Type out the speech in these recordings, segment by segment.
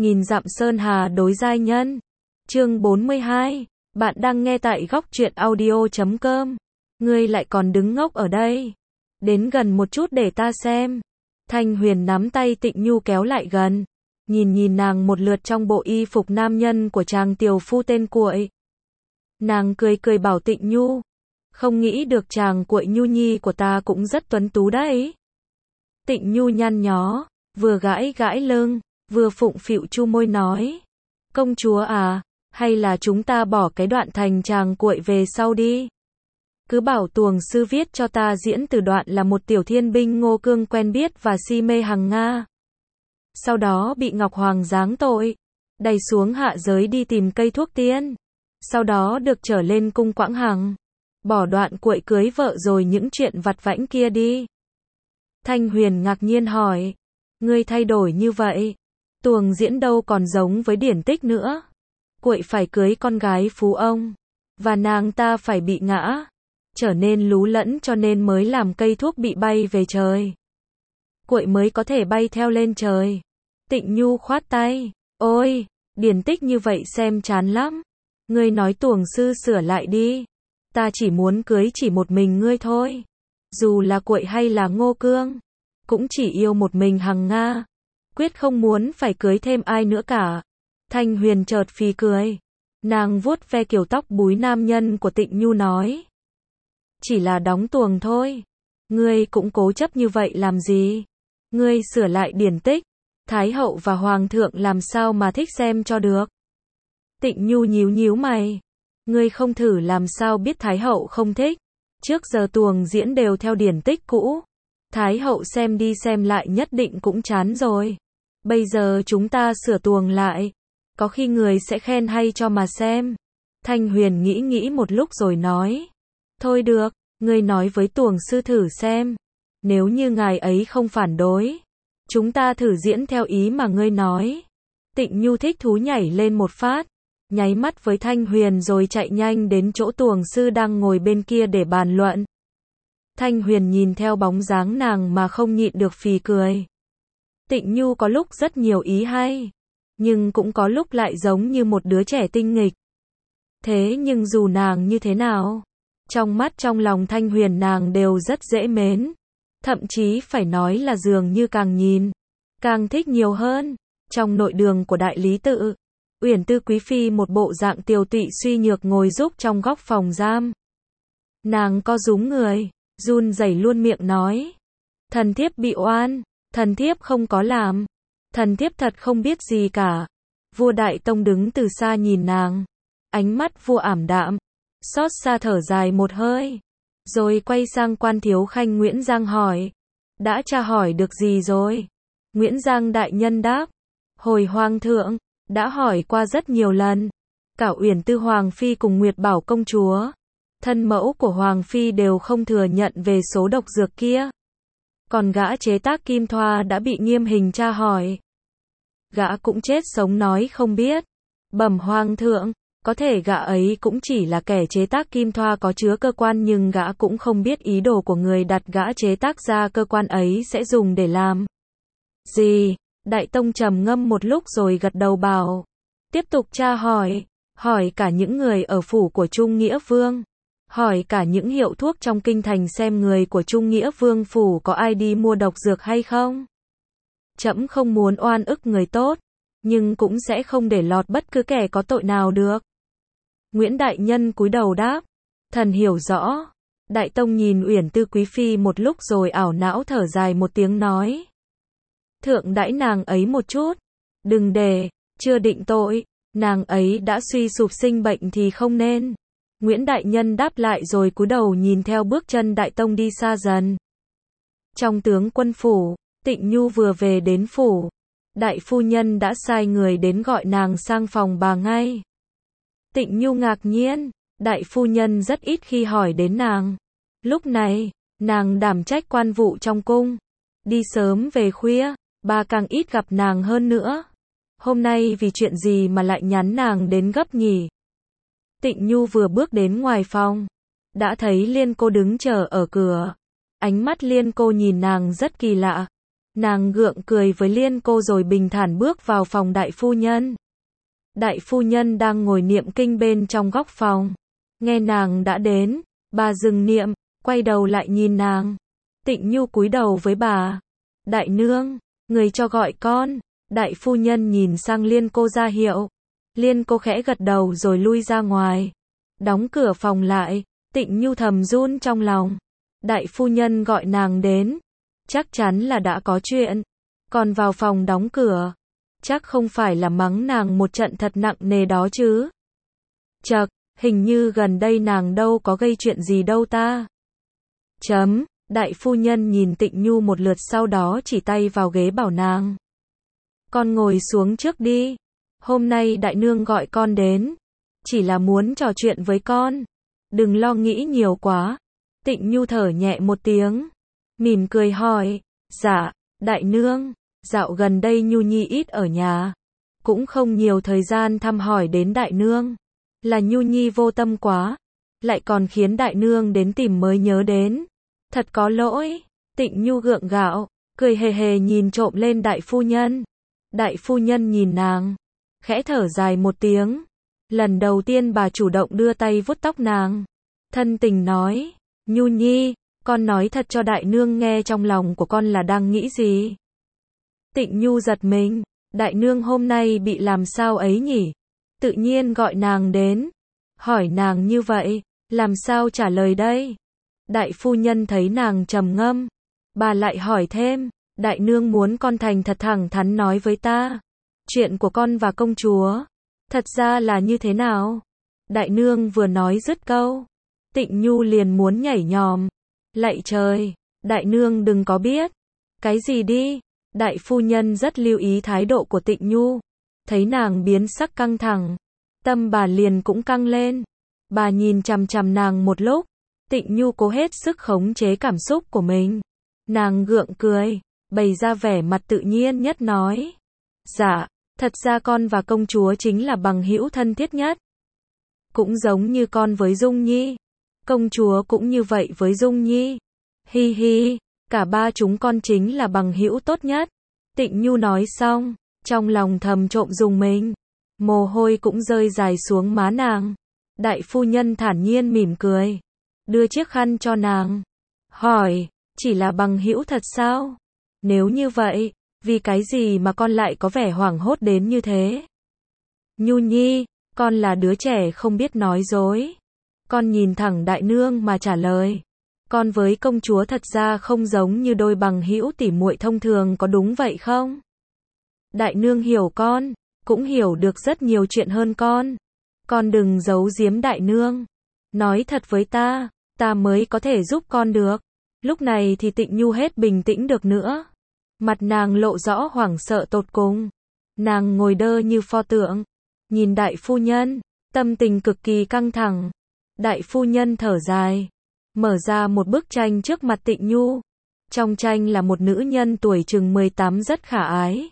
nghìn dặm sơn hà đối giai nhân. Chương 42. Bạn đang nghe tại góc truyện audio.com. Ngươi lại còn đứng ngốc ở đây. Đến gần một chút để ta xem. Thanh Huyền nắm tay Tịnh Nhu kéo lại gần. Nhìn nàng một lượt trong bộ y phục nam nhân của chàng tiểu phu tên Cuội. Nàng cười bảo Tịnh Nhu. Không nghĩ được chàng Cuội Nhu nhi của ta cũng rất tuấn tú đấy. Tịnh Nhu nhăn nhó, vừa gãi lưng, vừa phụng phịu chu môi nói. Công chúa à, hay là chúng ta bỏ cái đoạn thành chàng Cuội về sau đi. Cứ bảo tuồng sư viết cho ta diễn từ đoạn là một tiểu thiên binh Ngô Cương quen biết và si mê Hằng Nga. Sau đó bị Ngọc Hoàng giáng tội, đày xuống hạ giới đi tìm cây thuốc tiên. Sau đó được trở lên cung Quảng Hằng. Bỏ đoạn Cuội cưới vợ rồi những chuyện vặt vãnh kia đi. Thanh Huyền ngạc nhiên hỏi. Ngươi thay đổi như vậy. Tuồng diễn đâu còn giống với điển tích nữa. Cuội phải cưới con gái phú ông. Và nàng ta phải bị ngã. Trở nên lú lẫn cho nên mới làm cây thuốc bị bay về trời. Cuội mới có thể bay theo lên trời. Tịnh Nhu khoát tay. Ôi, điển tích như vậy xem chán lắm. Ngươi nói tuồng sư sửa lại đi. Ta chỉ muốn cưới chỉ một mình ngươi thôi. Dù là Cuội hay là Ngô Cương. Cũng chỉ yêu một mình Hằng Nga. Quyết không muốn phải cưới thêm ai nữa cả. Thanh Huyền chợt phì cười. Nàng vuốt ve kiểu tóc búi nam nhân của Tịnh Nhu nói. Chỉ là đóng tuồng thôi. Ngươi cũng cố chấp như vậy làm gì? Ngươi sửa lại điển tích. Thái hậu và hoàng thượng làm sao mà thích xem cho được? Tịnh Nhu nhíu mày. Ngươi không thử làm sao biết Thái hậu không thích? Trước giờ tuồng diễn đều theo điển tích cũ. Thái hậu xem đi xem lại nhất định cũng chán rồi. Bây giờ chúng ta sửa tuồng lại. Có khi người sẽ khen hay cho mà xem. Thanh Huyền nghĩ một lúc rồi nói. Thôi được, ngươi nói với tuồng sư thử xem. Nếu như ngài ấy không phản đối. Chúng ta thử diễn theo ý mà ngươi nói. Tịnh Nhu thích thú nhảy lên một phát. Nháy mắt với Thanh Huyền rồi chạy nhanh đến chỗ tuồng sư đang ngồi bên kia để bàn luận. Thanh Huyền nhìn theo bóng dáng nàng mà không nhịn được phì cười. Tịnh Nhu có lúc rất nhiều ý hay. Nhưng cũng có lúc lại giống như một đứa trẻ tinh nghịch. Thế nhưng dù nàng như thế nào, trong mắt trong lòng Thanh Huyền nàng đều rất dễ mến. Thậm chí phải nói là dường như càng nhìn, càng thích nhiều hơn. Trong nội đường của đại lý tự, Uyển Tư Quý Phi một bộ dạng tiều tụy suy nhược ngồi giúp trong góc phòng giam. Nàng co rúm người, run rẩy luôn miệng nói. Thần thiếp bị oan, thần thiếp không có làm. Thần thiếp thật không biết gì cả. Vua Đại Tông đứng từ xa nhìn nàng. Ánh mắt vua ảm đạm. Xót xa thở dài một hơi. Rồi quay sang quan thiếu khanh Nguyễn Giang hỏi. Đã tra hỏi được gì rồi? Nguyễn Giang đại nhân đáp. Hồi hoàng thượng, đã hỏi qua rất nhiều lần. Cả Uyển Tư Hoàng Phi cùng Nguyệt Bảo công chúa. Thân mẫu của Hoàng Phi đều không thừa nhận về số độc dược kia. Còn gã chế tác kim thoa đã bị nghiêm hình tra hỏi. Gã cũng chết sống nói không biết. Bẩm hoàng thượng, có thể gã ấy cũng chỉ là kẻ chế tác kim thoa có chứa cơ quan nhưng gã cũng không biết ý đồ của người đặt gã chế tác ra cơ quan ấy sẽ dùng để làm gì. Đại Tông trầm ngâm một lúc rồi gật đầu bảo. Tiếp tục tra hỏi cả những người ở phủ của Trung Nghĩa Vương. Hỏi cả những hiệu thuốc trong kinh thành xem người của Trung Nghĩa Vương phủ có ai đi mua độc dược hay không. Trẫm không muốn oan ức người tốt, nhưng cũng sẽ không để lọt bất cứ kẻ có tội nào được. Nguyễn Đại Nhân cúi đầu đáp. Thần hiểu rõ. Đại Tông nhìn Uyển Tư Quý Phi một lúc rồi ảo não thở dài một tiếng nói. Thượng đãi nàng ấy một chút. Đừng để, chưa định tội, nàng ấy đã suy sụp sinh bệnh thì không nên. Nguyễn Đại Nhân đáp lại rồi cúi đầu nhìn theo bước chân Đại Tông đi xa dần. Trong tướng quân phủ, Tịnh Nhu vừa về đến phủ. Đại phu nhân đã sai người đến gọi nàng sang phòng bà ngay. Tịnh Nhu ngạc nhiên, đại phu nhân rất ít khi hỏi đến nàng. Lúc này, nàng đảm trách quan vụ trong cung. Đi sớm về khuya, bà càng ít gặp nàng hơn nữa. Hôm nay vì chuyện gì mà lại nhắn nàng đến gấp nhỉ? Tịnh Nhu vừa bước đến ngoài phòng, đã thấy Liên cô đứng chờ ở cửa. Ánh mắt Liên cô nhìn nàng rất kỳ lạ. Nàng gượng cười với Liên cô rồi bình thản bước vào phòng đại phu nhân. Đại phu nhân đang ngồi niệm kinh bên trong góc phòng. Nghe nàng đã đến, bà dừng niệm, quay đầu lại nhìn nàng. Tịnh Nhu cúi đầu với bà. Đại nương, người cho gọi con. Đại phu nhân nhìn sang Liên cô ra hiệu. Liên cô khẽ gật đầu rồi lui ra ngoài. Đóng cửa phòng lại, Tịnh Nhu thầm run trong lòng. Đại phu nhân gọi nàng đến. Chắc chắn là đã có chuyện. Còn vào phòng đóng cửa. Chắc không phải là mắng nàng một trận thật nặng nề đó chứ. Chậc, hình như gần đây nàng đâu có gây chuyện gì đâu ta. Đại phu nhân nhìn Tịnh Nhu một lượt sau đó chỉ tay vào ghế bảo nàng. Con ngồi xuống trước đi. Hôm nay đại nương gọi con đến. Chỉ là muốn trò chuyện với con. Đừng lo nghĩ nhiều quá. Tịnh Nhu thở nhẹ một tiếng. Mỉm cười hỏi. Dạ, đại nương. Dạo gần đây Nhu Nhi ít ở nhà. Cũng không nhiều thời gian thăm hỏi đến đại nương. Là Nhu Nhi vô tâm quá. Lại còn khiến đại nương đến tìm mới nhớ đến. Thật có lỗi. Tịnh Nhu gượng gạo. Cười hề hề nhìn trộm lên đại phu nhân. Đại phu nhân nhìn nàng. Khẽ thở dài một tiếng. Lần đầu tiên bà chủ động đưa tay vuốt tóc nàng. Thân tình nói. Nhu Nhi, con nói thật cho đại nương nghe trong lòng của con là đang nghĩ gì. Tịnh Nhu giật mình. Đại nương hôm nay bị làm sao ấy nhỉ? Tự nhiên gọi nàng đến. Hỏi nàng như vậy, làm sao trả lời đây? Đại phu nhân thấy nàng trầm ngâm. Bà lại hỏi thêm. Đại nương muốn con thành thật thẳng thắn nói với ta. Chuyện của con và công chúa. Thật ra là như thế nào? Đại nương vừa nói dứt câu. Tịnh Nhu liền muốn nhảy nhòm. Lạy trời, đại nương đừng có biết. Cái gì đi? Đại phu nhân rất lưu ý thái độ của Tịnh Nhu. Thấy nàng biến sắc căng thẳng. Tâm bà liền cũng căng lên. Bà nhìn chằm chằm nàng một lúc. Tịnh Nhu cố hết sức khống chế cảm xúc của mình. Nàng gượng cười, bày ra vẻ mặt tự nhiên nhất nói. Dạ, thật ra con và công chúa chính là bằng hữu thân thiết nhất. Cũng giống như con với Dung Nhi. Công chúa cũng như vậy với Dung Nhi. Hi hi, cả ba chúng con chính là bằng hữu tốt nhất. Tịnh Nhu nói xong, trong lòng thầm trộm dùng mình. Mồ hôi cũng rơi dài xuống má nàng. Đại phu nhân thản nhiên mỉm cười. Đưa chiếc khăn cho nàng. Hỏi, chỉ là bằng hữu thật sao? Nếu như vậy, vì cái gì mà con lại có vẻ hoảng hốt đến như thế? Nhu Nhi, con là đứa trẻ không biết nói dối. Con nhìn thẳng đại nương mà trả lời. Con với công chúa thật ra không giống như đôi bằng hữu tỉ muội thông thường, có đúng vậy không? Đại nương hiểu con, cũng hiểu được rất nhiều chuyện hơn con. Con đừng giấu giếm đại nương. Nói thật với ta mới có thể giúp con được. Lúc này thì Tịnh Nhu hết bình tĩnh được nữa. Mặt nàng lộ rõ hoảng sợ tột cùng. Nàng ngồi đơ như pho tượng. Nhìn đại phu nhân, tâm tình cực kỳ căng thẳng. Đại phu nhân thở dài. Mở ra một bức tranh trước mặt Tịnh Nhu. Trong tranh là một nữ nhân tuổi chừng 18 rất khả ái.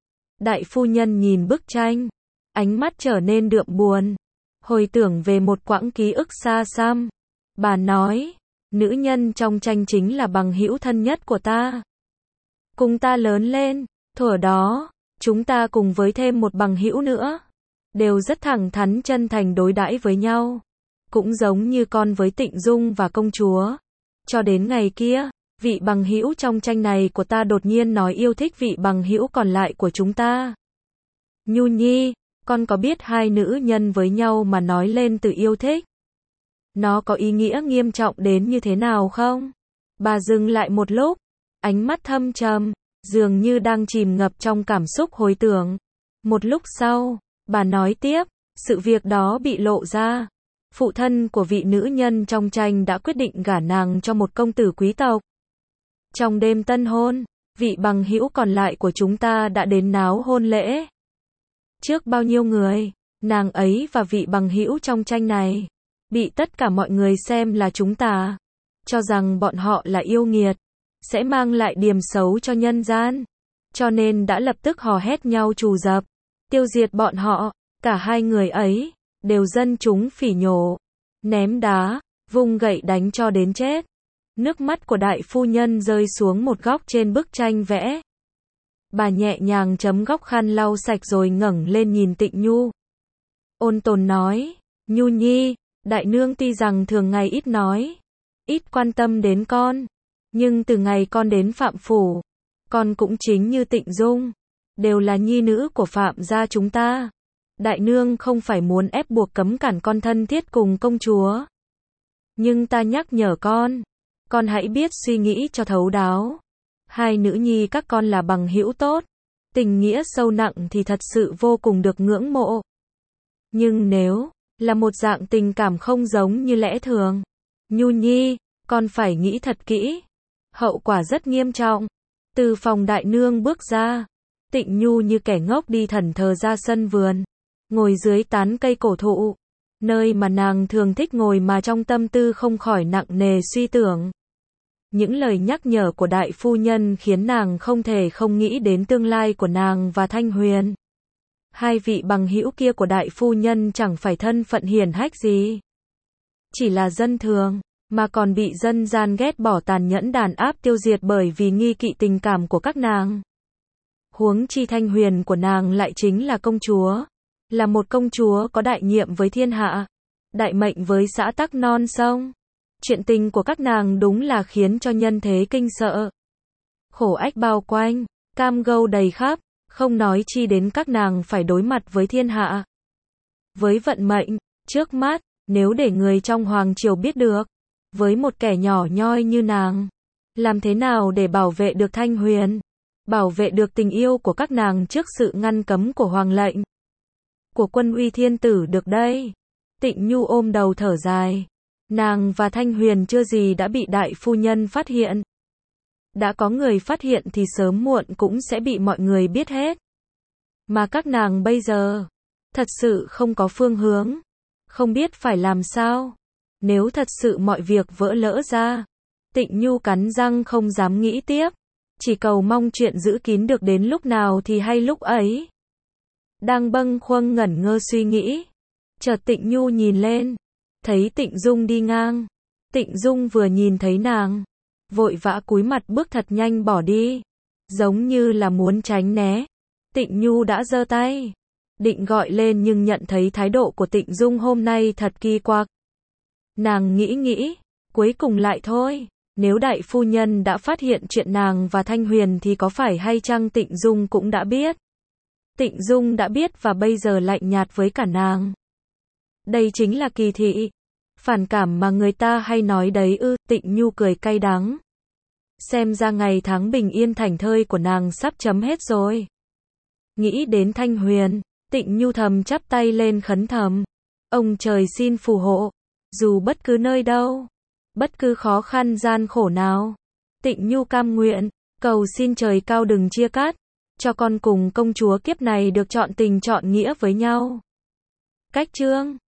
Đại phu nhân nhìn bức tranh. Ánh mắt trở nên đượm buồn. Hồi tưởng về một quãng ký ức xa xăm. Bà nói, nữ nhân trong tranh chính là bằng hữu thân nhất của ta. Cùng ta lớn lên, thuở đó, chúng ta cùng với thêm một bằng hữu nữa. Đều rất thẳng thắn chân thành đối đãi với nhau. Cũng giống như con với Tịnh Dung và công chúa. Cho đến ngày kia, vị bằng hữu trong tranh này của ta đột nhiên nói yêu thích vị bằng hữu còn lại của chúng ta. Nhu Nhi, con có biết hai nữ nhân với nhau mà nói lên từ yêu thích? Nó có ý nghĩa nghiêm trọng đến như thế nào không? Bà dừng lại một lúc, ánh mắt thâm trầm, dường như đang chìm ngập trong cảm xúc hồi tưởng. Một lúc sau, bà nói tiếp, sự việc đó bị lộ ra. Phụ thân của vị nữ nhân trong tranh đã quyết định gả nàng cho một công tử quý tộc. Trong đêm tân hôn, vị bằng hữu còn lại của chúng ta đã đến náo hôn lễ. Trước bao nhiêu người, nàng ấy và vị bằng hữu trong tranh này bị tất cả mọi người xem là chúng ta, cho rằng bọn họ là yêu nghiệt, sẽ mang lại điểm xấu cho nhân gian, cho nên đã lập tức hò hét nhau trù dập, tiêu diệt bọn họ. Cả hai người ấy đều dân chúng phỉ nhổ, ném đá, vung gậy đánh cho đến chết. Nước mắt của đại phu nhân rơi xuống một góc trên bức tranh vẽ. Bà nhẹ nhàng chấm góc khăn lau sạch rồi ngẩng lên nhìn Tịnh Nhu. Ôn tồn nói, Nhu Nhi, đại nương tuy rằng thường ngày ít nói, ít quan tâm đến con, nhưng từ ngày con đến Phạm Phủ, con cũng chính như Tịnh Dung, đều là nhi nữ của Phạm gia chúng ta. Đại nương không phải muốn ép buộc cấm cản con thân thiết cùng công chúa. Nhưng ta nhắc nhở con hãy biết suy nghĩ cho thấu đáo. Hai nữ nhi các con là bằng hữu tốt, tình nghĩa sâu nặng thì thật sự vô cùng được ngưỡng mộ. Nhưng nếu là một dạng tình cảm không giống như lẽ thường, Nhu Nhi, con phải nghĩ thật kỹ. Hậu quả rất nghiêm trọng. Từ phòng đại nương bước ra, Tịnh Nhu như kẻ ngốc đi thẫn thờ ra sân vườn, ngồi dưới tán cây cổ thụ, nơi mà nàng thường thích ngồi mà trong tâm tư không khỏi nặng nề suy tưởng. Những lời nhắc nhở của đại phu nhân khiến nàng không thể không nghĩ đến tương lai của nàng và Thanh Huyền. Hai vị bằng hữu kia của đại phu nhân chẳng phải thân phận hiển hách gì, chỉ là dân thường, mà còn bị dân gian ghét bỏ tàn nhẫn đàn áp tiêu diệt bởi vì nghi kỵ tình cảm của các nàng. Huống chi Thanh Huyền của nàng lại chính là công chúa, là một công chúa có đại nhiệm với thiên hạ, đại mệnh với xã tắc non sông. Chuyện tình của các nàng đúng là khiến cho nhân thế kinh sợ. Khổ ách bao quanh, cam gâu đầy khắp, không nói chi đến các nàng phải đối mặt với thiên hạ. Với vận mệnh trước mắt, nếu để người trong hoàng triều biết được, với một kẻ nhỏ nhoi như nàng, làm thế nào để bảo vệ được Thanh Huyền, bảo vệ được tình yêu của các nàng trước sự ngăn cấm của hoàng lệnh, của Quân Uy Thiên Tử được đây? Tịnh Nhu ôm đầu thở dài. Nàng và Thanh Huyền chưa gì đã bị đại phu nhân phát hiện. Đã có người phát hiện thì sớm muộn cũng sẽ bị mọi người biết hết. Mà các nàng bây giờ, thật sự không có phương hướng, không biết phải làm sao. Nếu thật sự mọi việc vỡ lỡ ra, Tịnh Nhu cắn răng không dám nghĩ tiếp, chỉ cầu mong chuyện giữ kín được đến lúc nào thì hay lúc ấy. Đang bâng khuâng ngẩn ngơ suy nghĩ, chợt Tịnh Nhu nhìn lên, thấy Tịnh Dung đi ngang. Tịnh Dung vừa nhìn thấy nàng, vội vã cúi mặt bước thật nhanh bỏ đi, giống như là muốn tránh né. Tịnh Nhu đã giơ tay, định gọi lên nhưng nhận thấy thái độ của Tịnh Dung hôm nay thật kỳ quặc. Nàng nghĩ, cuối cùng lại thôi, nếu đại phu nhân đã phát hiện chuyện nàng và Thanh Huyền thì có phải hay chăng Tịnh Dung cũng đã biết. Tịnh Dung đã biết và bây giờ lạnh nhạt với cả nàng. Đây chính là kỳ thị, phản cảm mà người ta hay nói đấy ư? Tịnh Nhu cười cay đắng. Xem ra ngày tháng bình yên thảnh thơi của nàng sắp chấm hết rồi. Nghĩ đến Thanh Huyền, Tịnh Nhu thầm chắp tay lên khấn thầm. Ông trời xin phù hộ, dù bất cứ nơi đâu, bất cứ khó khăn gian khổ nào, Tịnh Nhu cam nguyện, cầu xin trời cao đừng chia cắt, cho con cùng công chúa kiếp này được trọn tình trọn nghĩa với nhau. Cách chương